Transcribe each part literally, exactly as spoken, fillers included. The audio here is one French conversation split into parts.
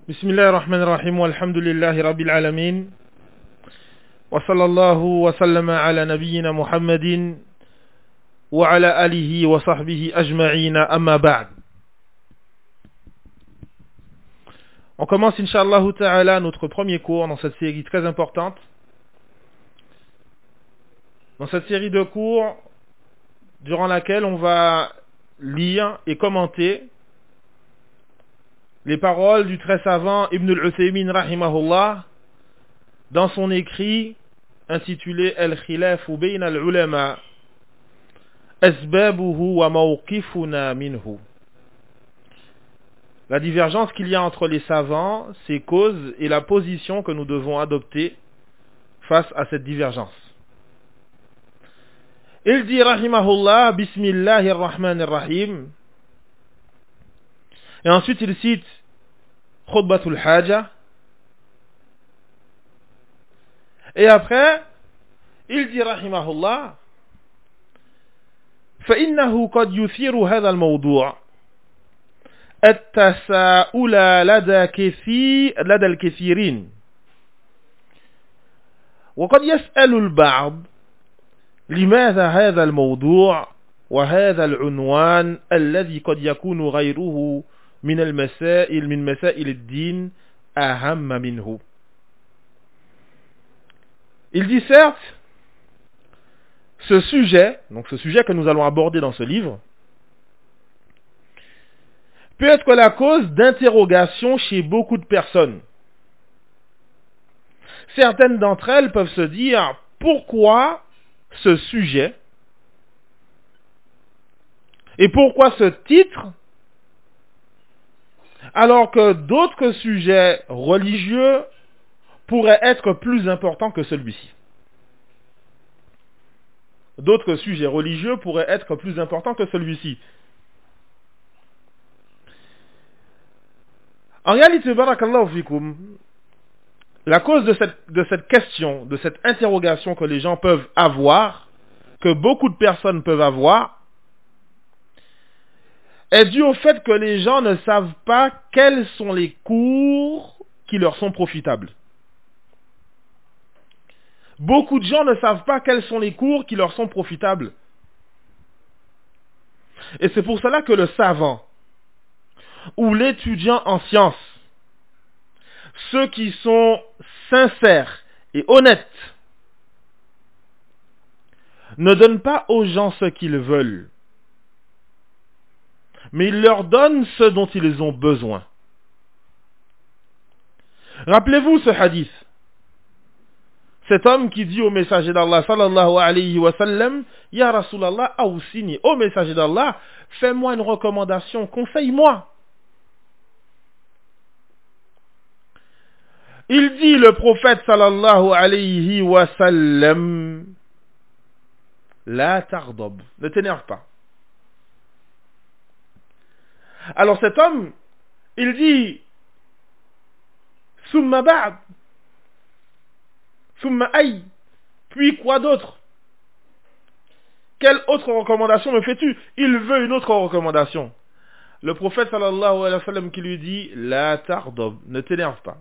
بسم الله الرحمن الرحيم والحمد لله رب العالمين وصلى الله وسلم على نبينا محمد وعلى آله وصحبه أجمعين أما بعد. On commence Inch'Allah Ta'ala notre premier cours dans cette série très importante. Dans cette série de cours durant laquelle on va lire et commenter les paroles du très savant Ibn al-Uthaymin rahimahullah dans son écrit intitulé Al-Khilafu bayna al-ulama asbabuhu wa mawqifuna minhu. La divergence qu'il y a entre les savants, ses causes et la position que nous devons adopter face à cette divergence. Il dit rahimahullah Bismillahir Rahmanir Rahim. Et ensuite il cite Khutbatul Haja. Et après, il dit rahimahullah فإنه قد يثير هذا الموضوع التساؤل لدى كثير لدى الكثيرين وقد يسأل البعض لماذا هذا الموضوع وهذا العنوان الذي قد يكون غيره من المسائل من مسائل الدين أهم منه. Il dit certes, ce sujet, donc ce sujet que nous allons aborder dans ce livre, peut être la cause d'interrogation chez beaucoup de personnes. Certaines d'entre elles peuvent se dire, pourquoi ce sujet et pourquoi ce titre alors que d'autres sujets religieux pourraient être plus importants que celui-ci. D'autres sujets religieux pourraient être plus importants que celui-ci. En réalité, barakallahu fikum, la cause de cette, de cette question, de cette interrogation que les gens peuvent avoir, que beaucoup de personnes peuvent avoir, est due au fait que les gens ne savent pas quels sont les cours qui leur sont profitables. Beaucoup de gens ne savent pas quels sont les cours qui leur sont profitables. Et c'est pour cela que le savant ou l'étudiant en sciences, ceux qui sont sincères et honnêtes, ne donnent pas aux gens ce qu'ils veulent, mais ils leur donnent ce dont ils ont besoin. Rappelez-vous ce hadith. Cet homme qui dit au messager d'Allah sallallahu alayhi wa sallam, Ya Rasulallah awsini, au messager d'Allah, fais-moi une recommandation, conseille-moi. Il dit le prophète sallallahu alayhi wa sallam, La tardab, ne t'énerve pas. Alors cet homme, il dit, Summa ba'd, Summa ay, puis quoi d'autre? Quelle autre recommandation me fais-tu? Il veut une autre recommandation. Le prophète sallallahu alayhi wa sallam qui lui dit, La tardab, ne t'énerve pas.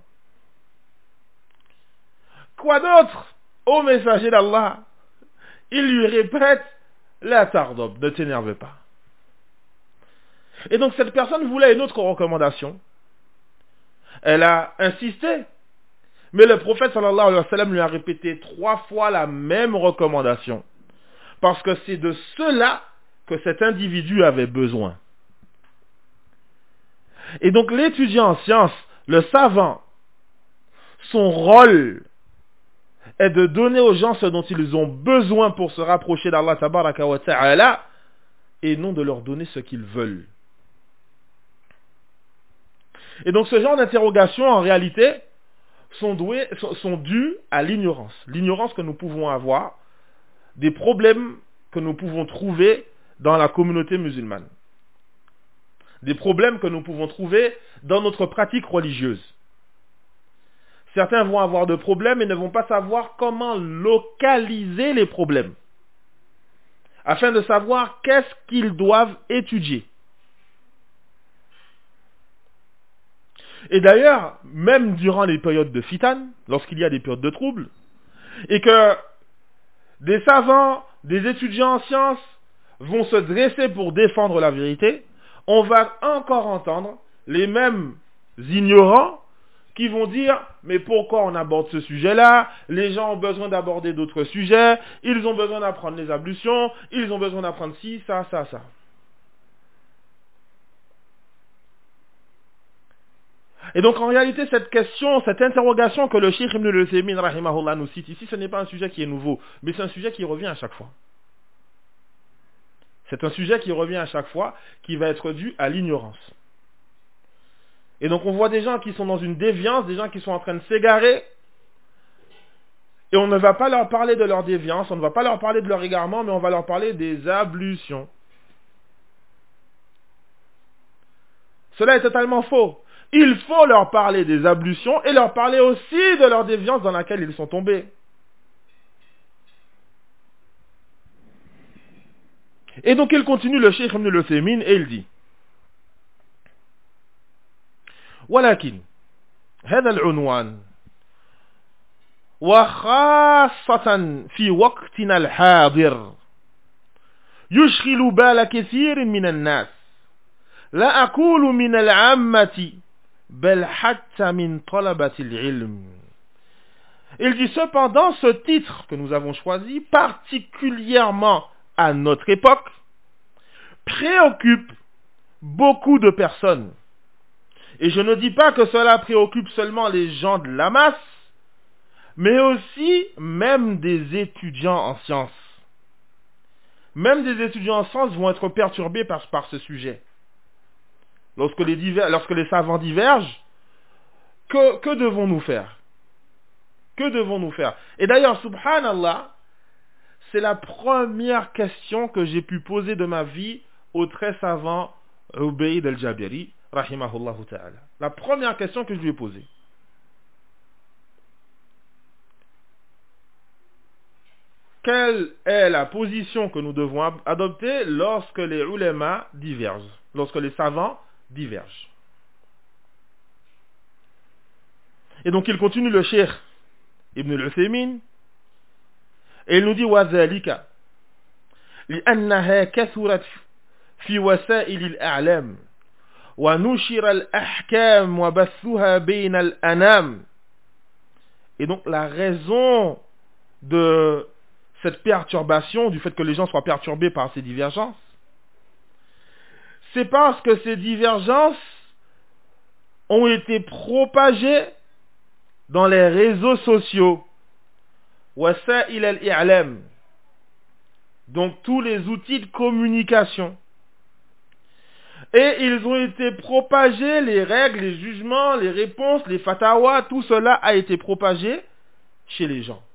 Quoi d'autre? Ô messager d'Allah, il lui répète, La tardab, ne t'énerve pas. Et donc cette personne voulait une autre recommandation. Elle a insisté. Mais le prophète sallallahu alayhi wa sallam lui a répété trois fois la même recommandation. Parce que c'est de cela que cet individu avait besoin. Et donc l'étudiant en sciences, le savant, son rôle est de donner aux gens ce dont ils ont besoin pour se rapprocher d'Allah tabaraka wa ta'ala et non de leur donner ce qu'ils veulent. Et donc ce genre d'interrogations, en réalité, sont, douées, sont, sont dues à l'ignorance. L'ignorance que nous pouvons avoir des problèmes que nous pouvons trouver dans la communauté musulmane. Des problèmes que nous pouvons trouver dans notre pratique religieuse. Certains vont avoir de problèmes et ne vont pas savoir comment localiser les problèmes, afin de savoir qu'est-ce qu'ils doivent étudier. Et d'ailleurs, même durant les périodes de fitan, lorsqu'il y a des périodes de troubles, et que des savants, des étudiants en sciences vont se dresser pour défendre la vérité, on va encore entendre les mêmes ignorants qui vont dire « Mais pourquoi on aborde ce sujet-là? Les gens ont besoin d'aborder d'autres sujets, ils ont besoin d'apprendre les ablutions, ils ont besoin d'apprendre ci, ça, ça, ça. » Et donc en réalité, cette question, cette interrogation que le Cheikh Ibn al-Uthaymin rahimahullah nous cite ici, ce n'est pas un sujet qui est nouveau, mais c'est un sujet qui revient à chaque fois. C'est un sujet qui revient à chaque fois, qui va être dû à l'ignorance. Et donc on voit des gens qui sont dans une déviance, des gens qui sont en train de s'égarer, et on ne va pas leur parler de leur déviance, on ne va pas leur parler de leur égarement, mais on va leur parler des ablutions. Cela est totalement faux. Il faut leur parler des ablutions et leur parler aussi de leur déviance dans laquelle ils sont tombés. Et donc il continue le Cheikh Ibn al-Uthaymin et il dit ولكن هذا العنوان وخاصة في وقتنا الحاضر يشغل بال كثير من الناس لا أقول من العامة بل حتى من طلبة العلم. Il dit cependant, ce titre que nous avons choisi, particulièrement à notre époque, préoccupe beaucoup de personnes. Et je ne dis pas que cela préoccupe seulement les gens de la masse, mais aussi même des étudiants en sciences. Même des étudiants en sciences vont être perturbés par, par ce sujet. Lorsque les, divers, lorsque les savants divergent, que, que devons-nous faire? Que devons-nous faire? Et d'ailleurs, subhanallah, c'est la première question que j'ai pu poser de ma vie au très savant Ubayd al-Jabiri, rahimahullah ta'ala. La première question que je lui ai posée. Quelle est la position que nous devons adopter lorsque les ulama divergent, lorsque les savants divergent? Et donc il continue le Cheikh Ibn al-Uthaymin et il nous dit وَذَلِكَ لِأَنَّهَا كَثُرَتْ فِي وَسَائِلِ الْأَعْلَامِ وَنُشِرَ الْأَحْكَامِ وَبَثُّهَا بَيْنَ الْأَنَامِ. Et donc la raison de cette perturbation, du fait que les gens soient perturbés par ces divergences, c'est parce que ces divergences ont été propagées dans les réseaux sociaux, wasa'il al-i'lam, donc tous les outils de communication. Et ils ont été propagés, les règles, les jugements, les réponses, les fatawas, tout cela a été propagé chez les gens.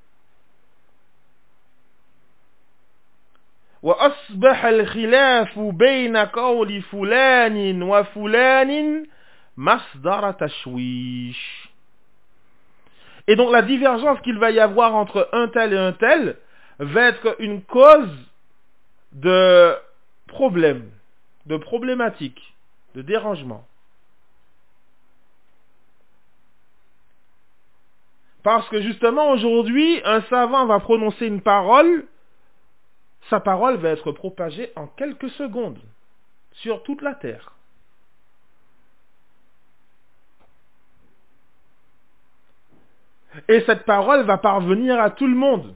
وأصبح الخلاف بين قول فلان وفلان مصدر تشويش. Et donc la divergence qu'il va y avoir entre un tel et un tel va être une cause de problème, de problématique, de dérangement. Parce que justement aujourd'hui, un savant va prononcer une parole, sa parole va être propagée en quelques secondes sur toute la terre. Et cette parole va parvenir à tout le monde.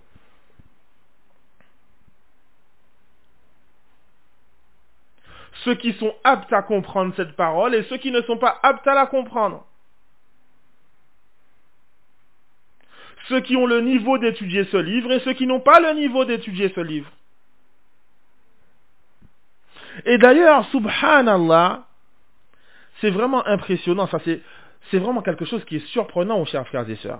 Ceux qui sont aptes à comprendre cette parole et ceux qui ne sont pas aptes à la comprendre. Ceux qui ont le niveau d'étudier ce livre et ceux qui n'ont pas le niveau d'étudier ce livre. Et d'ailleurs, subhanallah, c'est vraiment impressionnant, ça c'est, c'est vraiment quelque chose qui est surprenant, aux chers frères et sœurs.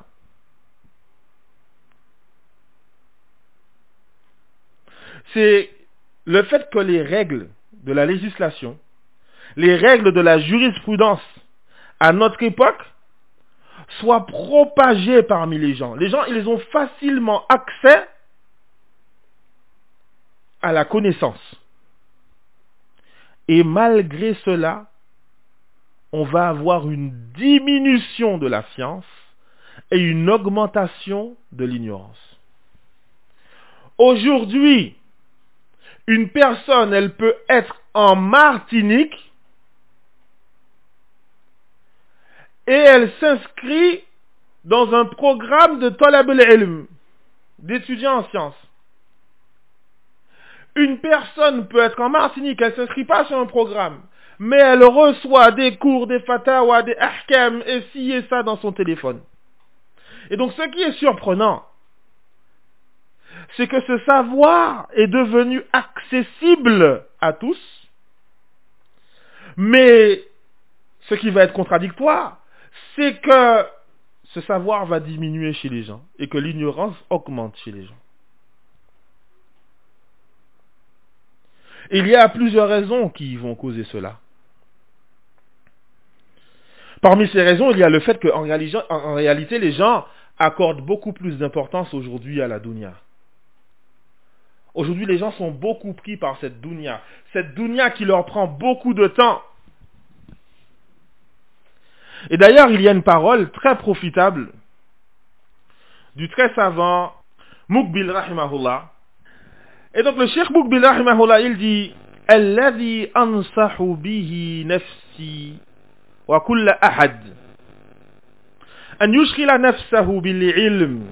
C'est le fait que les règles de la législation, les règles de la jurisprudence à notre époque soient propagées parmi les gens. Les gens, ils ont facilement accès à la connaissance. Et malgré cela, on va avoir une diminution de la science et une augmentation de l'ignorance. Aujourd'hui, une personne, elle peut être en Martinique et elle s'inscrit dans un programme de Talab al-Ilm, d'étudiants en sciences. Une personne peut être en Martinique, elle ne s'inscrit pas sur un programme, mais elle reçoit des cours, des fatawa, des ahkam, et ci et ça dans son téléphone. Et donc ce qui est surprenant, c'est que ce savoir est devenu accessible à tous, mais ce qui va être contradictoire, c'est que ce savoir va diminuer chez les gens et que l'ignorance augmente chez les gens. Il y a plusieurs raisons qui vont causer cela. Parmi ces raisons, il y a le fait qu'en en réalité, les gens accordent beaucoup plus d'importance aujourd'hui à la dunya. Aujourd'hui, les gens sont beaucoup pris par cette dunya. Cette dunya qui leur prend beaucoup de temps. Et d'ailleurs, il y a une parole très profitable du très savant Muqbil rahimahullah. Et donc le Cheikh Muqbil rahimahullah, il dit Alladhi ansahu bihi nafsi wa kulla ahad an yushghila nafsahu bil ilm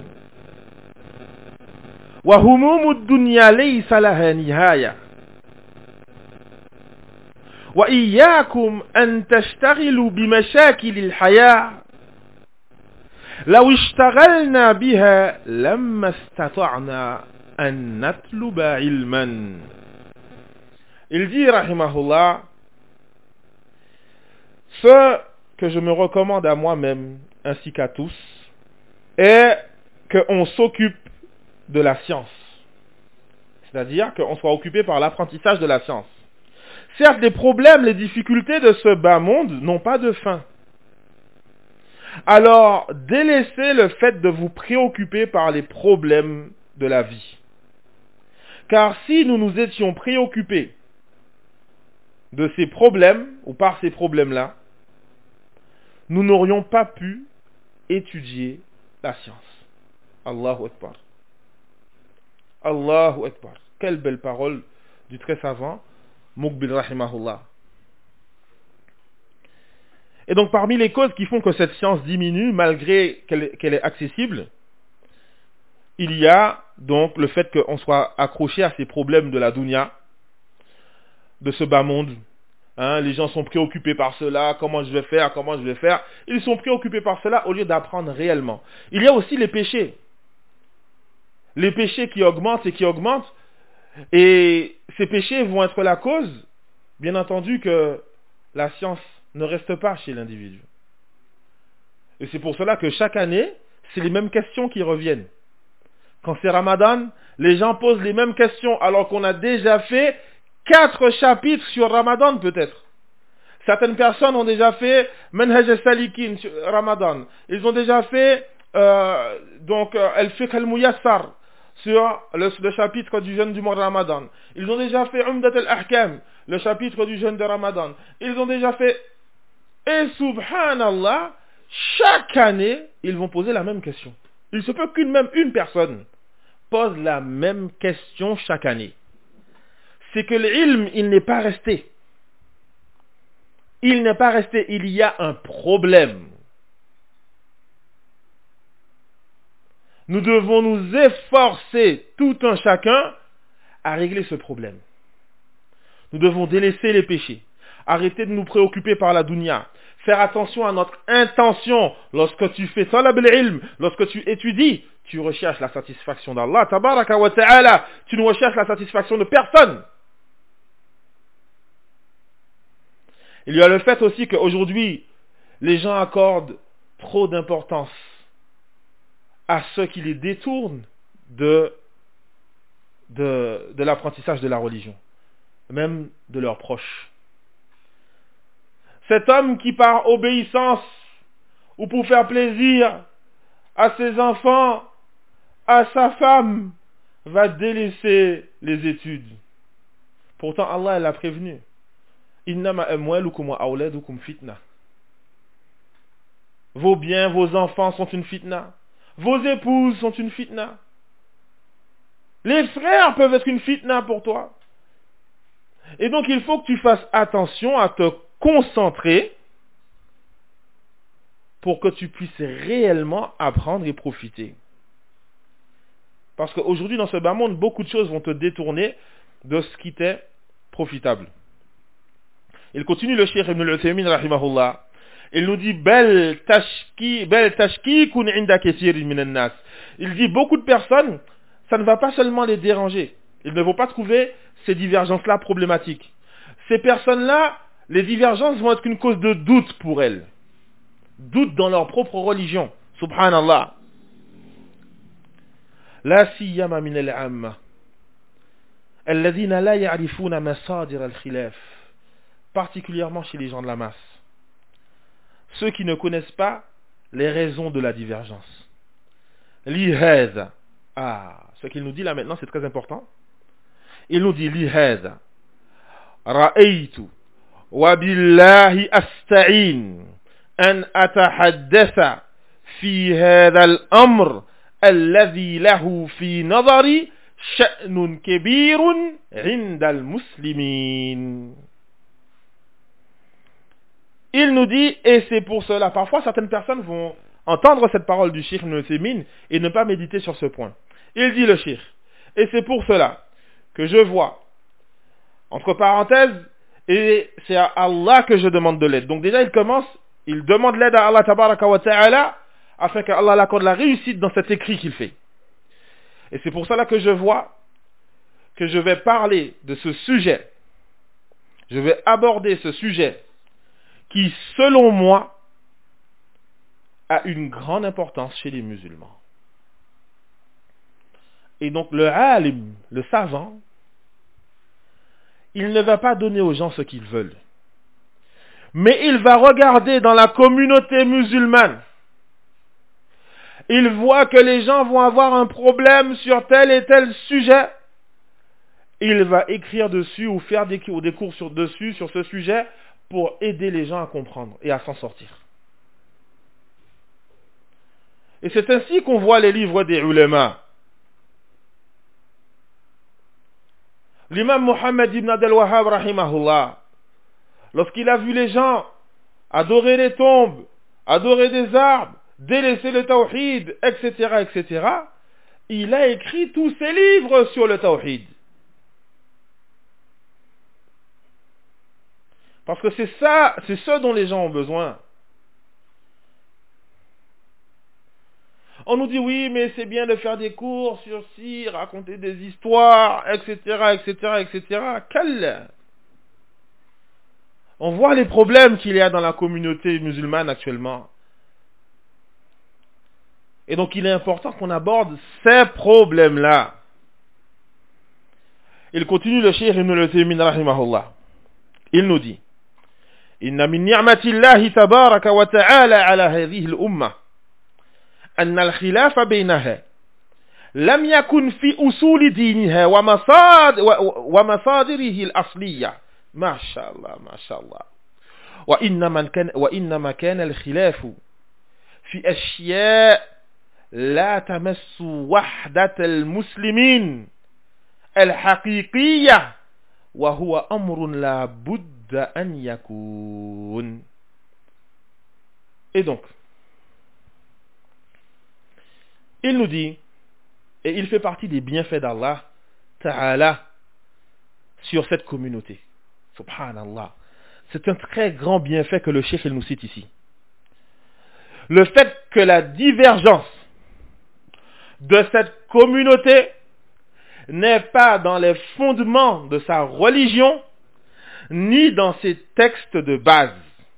wa humum ad-dunya laysa laha nihaya wa iyyakum an tashtaghilu bi mashakil al-hayah law ishtaghalna biha lamma istata'na an natluba ilman. Il dit rahimahullah, ce que je me recommande à moi-même ainsi qu'à tous est qu'on s'occupe de la science, c'est-à-dire qu'on soit occupé par l'apprentissage de la science. Certes, les problèmes, les difficultés de ce bas monde n'ont pas de fin. Alors, délaissez le fait de vous préoccuper par les problèmes de la vie. Car si nous nous étions préoccupés de ces problèmes, ou par ces problèmes-là, nous n'aurions pas pu étudier la science. Allahu Akbar. Allahu Akbar. Quelle belle parole du très savant Muqbil rahimahullah. Et donc parmi les causes qui font que cette science diminue, malgré qu'elle, qu'elle est accessible, il y a donc le fait qu'on soit accroché à ces problèmes de la dunya, de ce bas monde. Hein, les gens sont préoccupés par cela, comment je vais faire, comment je vais faire. Ils sont préoccupés par cela au lieu d'apprendre réellement. Il y a aussi les péchés. Les péchés qui augmentent et qui augmentent. Et ces péchés vont être la cause, bien entendu, que la science ne reste pas chez l'individu. Et c'est pour cela que chaque année, c'est les mêmes questions qui reviennent. Quand c'est Ramadan, les gens posent les mêmes questions alors qu'on a déjà fait quatre chapitres sur Ramadan peut-être. Certaines personnes ont déjà fait Manhaj al-Salikin sur Ramadan. Ils ont déjà fait euh, donc Al-Fiqh al-Muyassar sur le, le chapitre du jeûne du mois de Ramadan. Ils ont déjà fait Umdat al-Ahkam, le chapitre du jeûne de Ramadan. Ils ont déjà fait... Et subhanallah, chaque année, ils vont poser la même question. Il se peut qu'une même une personne pose la même question chaque année. C'est que l'ilm, il n'est pas resté. Il n'est pas resté. Il y a un problème. Nous devons nous efforcer, tout un chacun, à régler ce problème. Nous devons délaisser les péchés. Arrêter de nous préoccuper par la dunya. Faire attention à notre intention. Lorsque tu fais talab al-ilm, lorsque tu étudies, tu recherches la satisfaction d'Allah, tabaraka wa ta'ala. Tu ne recherches la satisfaction de personne. Il y a le fait aussi qu'aujourd'hui, les gens accordent trop d'importance à ceux qui les détournent de, de, de l'apprentissage de la religion, même de leurs proches. Cet homme qui par obéissance ou pour faire plaisir à ses enfants, à sa femme, va délaisser les études. Pourtant Allah l'a prévenu. Innama amwalukum wa awladukum fitna. Vos biens, vos enfants sont une fitna. Vos épouses sont une fitna. Les frères peuvent être une fitna pour toi. Et donc il faut que tu fasses attention à te concentrer pour que tu puisses réellement apprendre et profiter. Parce qu'aujourd'hui, dans ce bas monde, beaucoup de choses vont te détourner de ce qui t'est profitable. Il continue le Cheikh Ibn al-Uthaymin, rahimahullah. Il nous dit, Bel tashki, bel tashkikun inda kathirin minan nas. Il dit, beaucoup de personnes, ça ne va pas seulement les déranger. Ils ne vont pas trouver ces divergences-là problématiques. Ces personnes-là, les divergences vont être une cause de doute pour elles. Doute dans leur propre religion. Subhanallah. La siyama min al-amma. Alladhina la ya'rifuna masadir al-khilaf. Particulièrement chez les gens de la masse. Ceux qui ne connaissent pas les raisons de la divergence. Lihadha. Ah, ce qu'il nous dit là maintenant, c'est très important. Il nous dit lihadha. Ra'aytu wa billahi asta'in an atahaddatha fi hadha al-amr alladhi lahu fi nadari sha'nun kabirun 'inda al-muslimin. Il nous dit, et c'est pour cela, parfois certaines personnes vont entendre cette parole du Cheikh Ibn Uthaymin et ne pas méditer sur ce point. Il dit le Cheikh, et c'est pour cela que je vois, entre parenthèses, et c'est à Allah que je demande de l'aide. Donc déjà il commence, il demande l'aide à Allah tabaraka wa ta'ala, afin qu'Allah l'accorde la réussite dans cet écrit qu'il fait. Et c'est pour cela que je vois que je vais parler de ce sujet, je vais aborder ce sujet, qui, selon moi, a une grande importance chez les musulmans. Et donc, le alim, le savant, il ne va pas donner aux gens ce qu'ils veulent. Mais il va regarder dans la communauté musulmane. Il voit que les gens vont avoir un problème sur tel et tel sujet. Il va écrire dessus ou faire des cours, des cours sur, dessus, sur ce sujet, pour aider les gens à comprendre et à s'en sortir. Et c'est ainsi qu'on voit les livres des ulama. L'imam Muhammad ibn Abdel Wahhab, rahimahullah, lorsqu'il a vu les gens adorer les tombes, adorer des arbres, délaisser le tawhid, et cetera, et cetera, il a écrit tous ses livres sur le tawhid. Parce que c'est ça, c'est ce dont les gens ont besoin. On nous dit oui, mais c'est bien de faire des cours sur ci, raconter des histoires, et cetera, et cetera, et cetera. Quel... On voit les problèmes qu'il y a dans la communauté musulmane actuellement. Et donc il est important qu'on aborde ces problèmes-là. Il continue le Cheikh Ibn al-Uthaymin rahimahullah. Il nous dit: إن من نعمة الله تبارك وتعالى على هذه الأمة أن الخلاف بينها لم يكن في أصول دينها ومصادر ومصادره الأصلية. ما شاء الله ما شاء الله. وإنما كان وإنما كان الخلاف في أشياء لا تمس وحدة المسلمين الحقيقية وهو أمر لا بد أن يكون. Et donc, il nous dit, et il fait partie des bienfaits d'Allah Ta'ala sur cette communauté. Subhanallah. C'est un très grand bienfait que le Cheikh il nous cite ici. Le fait que la divergence de cette communauté n'est pas dans les fondements de sa religion, ni dans ses textes de base.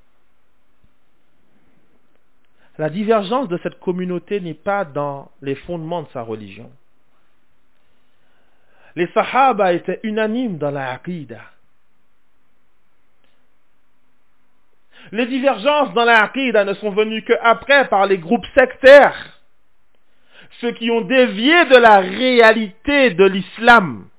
La divergence de cette communauté n'est pas dans les fondements de sa religion. Les Sahaba étaient unanimes dans la Aqida. Les divergences dans la Aqida ne sont venues qu'après par les groupes sectaires, ceux qui ont dévié de la réalité de l'islam.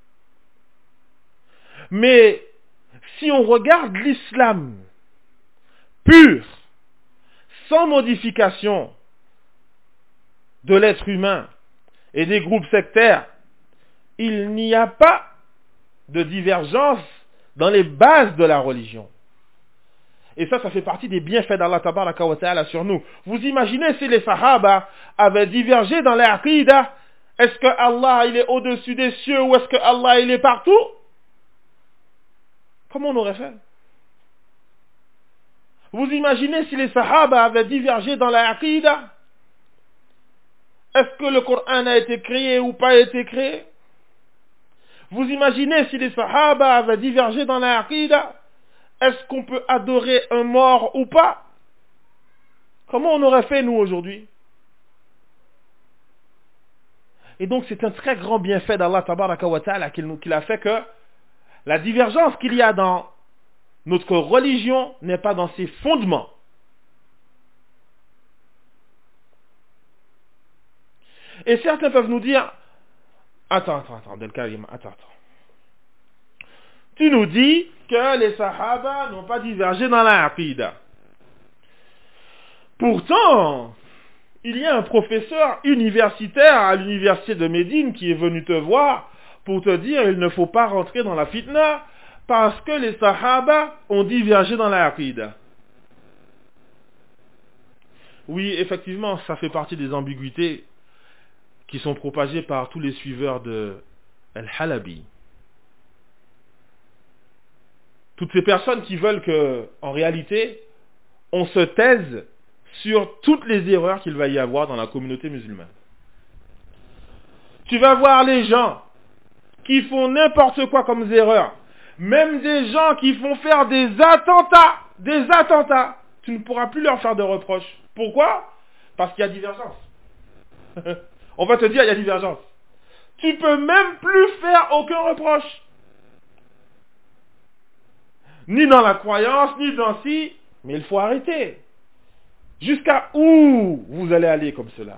Mais si on regarde l'islam pur, sans modification de l'être humain et des groupes sectaires, il n'y a pas de divergence dans les bases de la religion. Et ça, ça fait partie des bienfaits d'Allah Tabaraka wa Ta'ala sur nous. Vous imaginez si les Sahaba avaient divergé dans l'Aqidah, est-ce que Allah il est au-dessus des cieux ou est-ce que Allah il est partout? Comment on aurait fait? Vous imaginez si les Sahaba avaient divergé dans l'Aqidah? Est-ce que le Coran a été créé ou pas été créé? Vous imaginez si les Sahaba avaient divergé dans l'Aqidah? Est-ce qu'on peut adorer un mort ou pas? Comment on aurait fait nous aujourd'hui? Et donc c'est un très grand bienfait d'Allah Tabaraka wa Ta'ala qu'il a fait que la divergence qu'il y a dans notre religion n'est pas dans ses fondements. Et certains peuvent nous dire, attends, attends, attends, Abdelkarim, attends, attends. Tu nous dis que les Sahaba n'ont pas divergé dans la Aqidah. Pourtant, il y a un professeur universitaire à l'université de Médine qui est venu te voir pour te dire qu'il ne faut pas rentrer dans la fitna parce que les Sahaba ont divergé dans la Aqidah. Oui, effectivement, ça fait partie des ambiguïtés qui sont propagées par tous les suiveurs de Al-Halabi. Toutes ces personnes qui veulent que, en réalité, on se taise sur toutes les erreurs qu'il va y avoir dans la communauté musulmane. Tu vas voir les gens qui font n'importe quoi comme erreurs, même des gens qui font faire des attentats, des attentats, tu ne pourras plus leur faire de reproches. Pourquoi? Parce qu'il y a divergence. On va te dire, il y a divergence. Tu peux même plus faire aucun reproche. Ni dans la croyance, ni dans si, mais il faut arrêter. Jusqu'à où vous allez aller comme cela?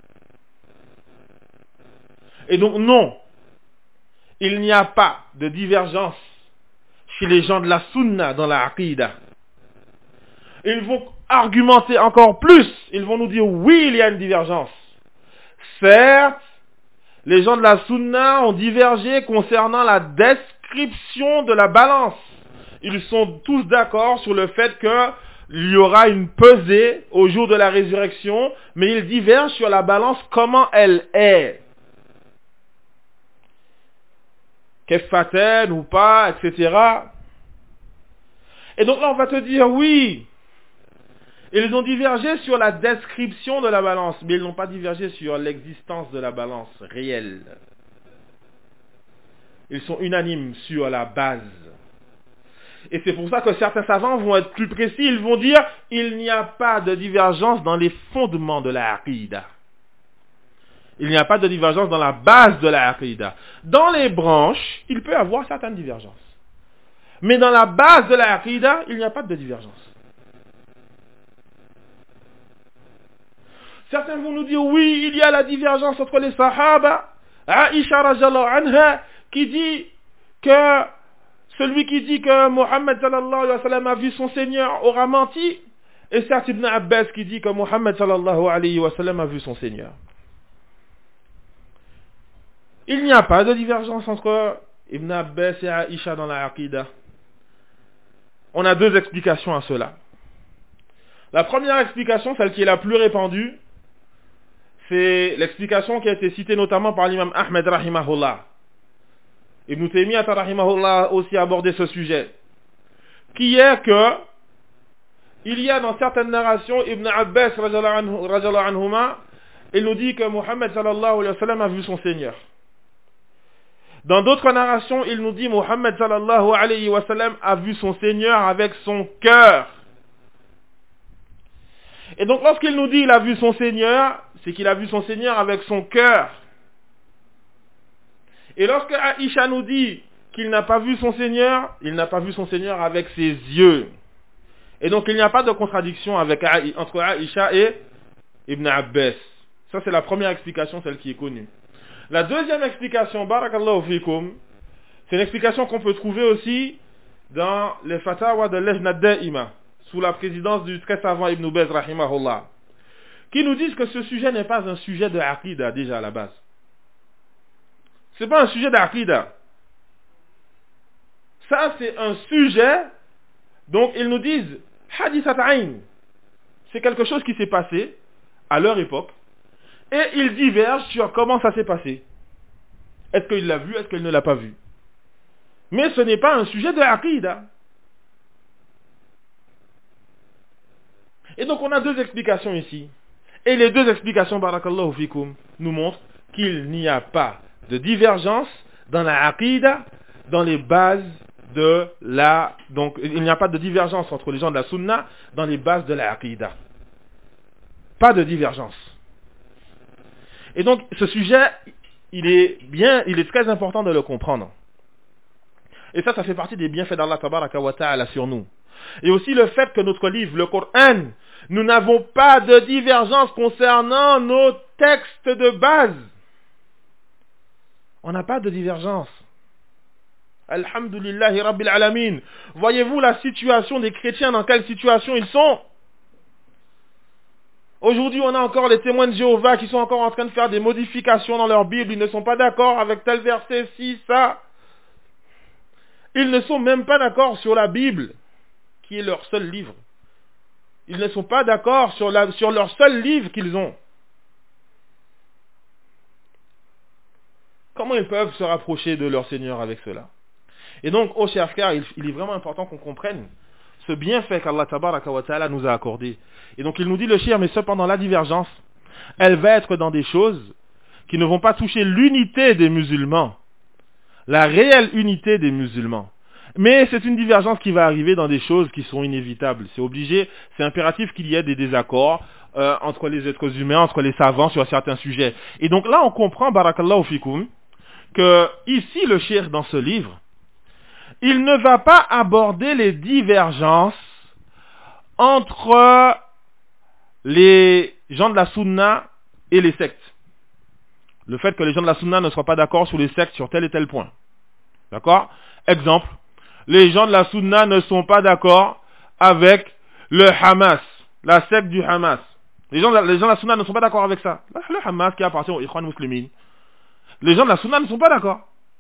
Et donc non, il n'y a pas de divergence chez les gens de la sunna dans la aqidah. Ils vont argumenter encore plus, ils vont nous dire oui, il y a une divergence. Certes, les gens de la sunna ont divergé concernant la description de la balance. Ils sont tous d'accord sur le fait qu'il y aura une pesée au jour de la résurrection, mais ils divergent sur la balance, comment elle est. Keffaten ou pas, et cetera. Et donc là, on va te dire, oui, ils ont divergé sur la description de la balance, mais ils n'ont pas divergé sur l'existence de la balance réelle. Ils sont unanimes sur la base. Et c'est pour ça que certains savants vont être plus précis, ils vont dire, il n'y a pas de divergence dans les fondements de la aqidah. Il n'y a pas de divergence dans la base de la aqidah. Dans les branches, il peut y avoir certaines divergences. Mais dans la base de la aqidah, il n'y a pas de divergence. Certains vont nous dire, oui, il y a la divergence entre les sahaba. Aïcha radiallahu anha qui dit que celui qui dit que Mohammed sallallahu alayhi wa sallam a vu son Seigneur aura menti. Et certes Ibn Abbas qui dit que Mohammed sallallahu alayhi wa sallam a vu son Seigneur. Il n'y a pas de divergence entre Ibn Abbas et Aïcha dans la aqidah. On a deux explications à cela. La première explication, celle qui est la plus répandue, c'est l'explication qui a été citée notamment par l'imam Ahmed rahimahullah. Ibn Taymiyyah rahimahullah a aussi abordé ce sujet. Qui est que il y a dans certaines narrations, Ibn Abbas radiyallahu anhuma, il nous dit que Mohammed sallallahu alayhi wa sallam a vu son Seigneur. Dans d'autres narrations, il nous dit Mohammed sallallahu alayhi wa sallam a vu son Seigneur avec son cœur. Et donc lorsqu'il nous dit il a vu son Seigneur, c'est qu'il a vu son Seigneur avec son cœur. Et lorsque Aïcha nous dit qu'il n'a pas vu son Seigneur, il n'a pas vu son Seigneur avec ses yeux. Et donc il n'y a pas de contradiction avec Aï, entre Aïcha et Ibn Abbas. Ça c'est la première explication, celle qui est connue. La deuxième explication, barakallahu fikum, c'est une explication qu'on peut trouver aussi dans les fatawa de Lajna Da'ima. sous la présidence du très savant Ibn Baz, rahimahullah, qui nous disent que ce sujet n'est pas un sujet de aqida déjà à la base. C'est pas un sujet d'aqida. Ça, c'est un sujet, donc ils nous disent, hadithat ayn. C'est quelque chose qui s'est passé à leur époque, et ils divergent sur comment ça s'est passé. Est-ce qu'il l'a vu, est-ce qu'il ne l'a pas vu? Mais ce n'est pas un sujet de aqida. Et donc on a deux explications ici. Et les deux explications, barakallahu fikum, nous montrent qu'il n'y a pas de divergence dans la aqida, dans les bases de la... Donc il n'y a pas de divergence entre les gens de la sunna dans les bases de la aqida. Pas de divergence. Et donc ce sujet, il est bien, il est très important de le comprendre. Et ça, ça fait partie des bienfaits d'Allah tabaraka wa ta'ala sur nous. Et aussi le fait que notre livre, le Coran, nous n'avons pas de divergence concernant nos textes de base. On n'a pas de divergence. Alhamdulillahi Rabbil Alamin. Voyez-vous la situation des chrétiens, dans quelle situation ils sont? Aujourd'hui, on a encore les témoins de Jéhovah qui sont encore en train de faire des modifications dans leur Bible. Ils ne sont pas d'accord avec tel verset, ci, ça. Ils ne sont même pas d'accord sur la Bible, qui est leur seul livre. Ils ne sont pas d'accord sur, la, sur leur seul livre qu'ils ont. Comment ils peuvent se rapprocher de leur Seigneur avec cela? Et donc, ô chers frères, il, il est vraiment important qu'on comprenne ce bienfait qu'Allah tabaraka wa ta'ala nous a accordé. Et donc il nous dit le shir, mais cependant la divergence, elle va être dans des choses qui ne vont pas toucher l'unité des musulmans, la réelle unité des musulmans. Mais c'est une divergence qui va arriver dans des choses qui sont inévitables. C'est obligé, c'est impératif qu'il y ait des désaccords euh, entre les êtres humains, entre les savants sur certains sujets. Et donc là on comprend, barakallahu fikum, que ici le shir dans ce livre, il ne va pas aborder les divergences entre les gens de la sunna et les sectes. Le fait que les gens de la sunna ne soient pas d'accord sur les sectes sur tel et tel point. D'accord? Exemple, les gens de la sunna ne sont pas d'accord avec le Hamas, la secte du Hamas. Les gens, les gens de la sunna ne sont pas d'accord avec ça. Le Hamas qui appartient aux Ikhwan Muslimin. Les gens de la sunna ne sont pas d'accord.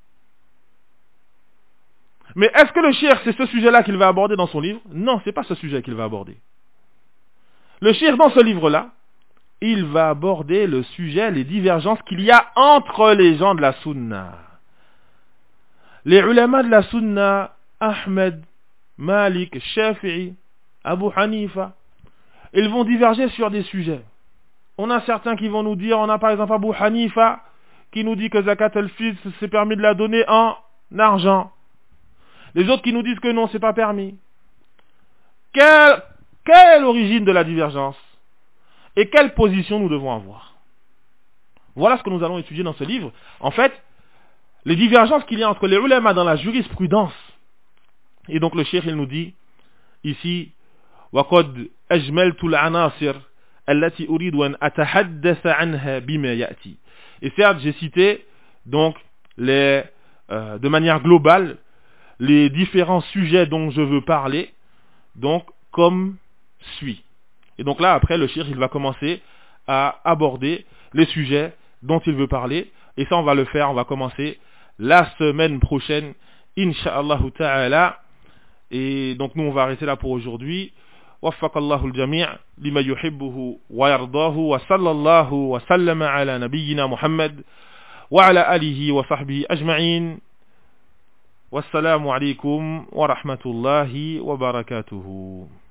Mais est-ce que le shir, c'est ce sujet-là qu'il va aborder dans son livre? Non, c'est pas ce sujet qu'il va aborder. Le shir, dans ce livre-là, il va aborder le sujet, les divergences qu'il y a entre les gens de la sunna. Les ulama de la sunna, Ahmed, Malik, Shafi'i, Abu Hanifa, ils vont diverger sur des sujets. On a certains qui vont nous dire, on a par exemple Abu Hanifa, qui nous dit que Zakat al-Fitr, c'est permis de la donner en argent. Les autres qui nous disent que non, c'est pas permis. Quelle, quelle est l'origine de la divergence? Et quelle position nous devons avoir? Voilà ce que nous allons étudier dans ce livre. En fait, les divergences qu'il y a entre les ulama dans la jurisprudence. Et donc le cheikh, il nous dit ici, وَقَدْ أَجْمَلْتُ الْعَنَاصِرَ الَّتِي أُرِيدُ أَنْ أَتَحَدَّثَ عَنْهَا بِمَا يَأْتِي. Et certes, j'ai cité donc les, euh, de manière globale les différents sujets dont je veux parler, donc comme suit. Et donc là, après, le cheikh, il va commencer à aborder les sujets dont il veut parler. Et ça, on va le faire, on va commencer la semaine prochaine, Inch'Allah ta'ala. Et donc nous, on va arrêter là pour aujourd'hui. وفق الله الجميع لما يحبه ويرضاه وصلى الله وسلم على نبينا محمد وعلى آله وصحبه أجمعين والسلام عليكم ورحمة الله وبركاته.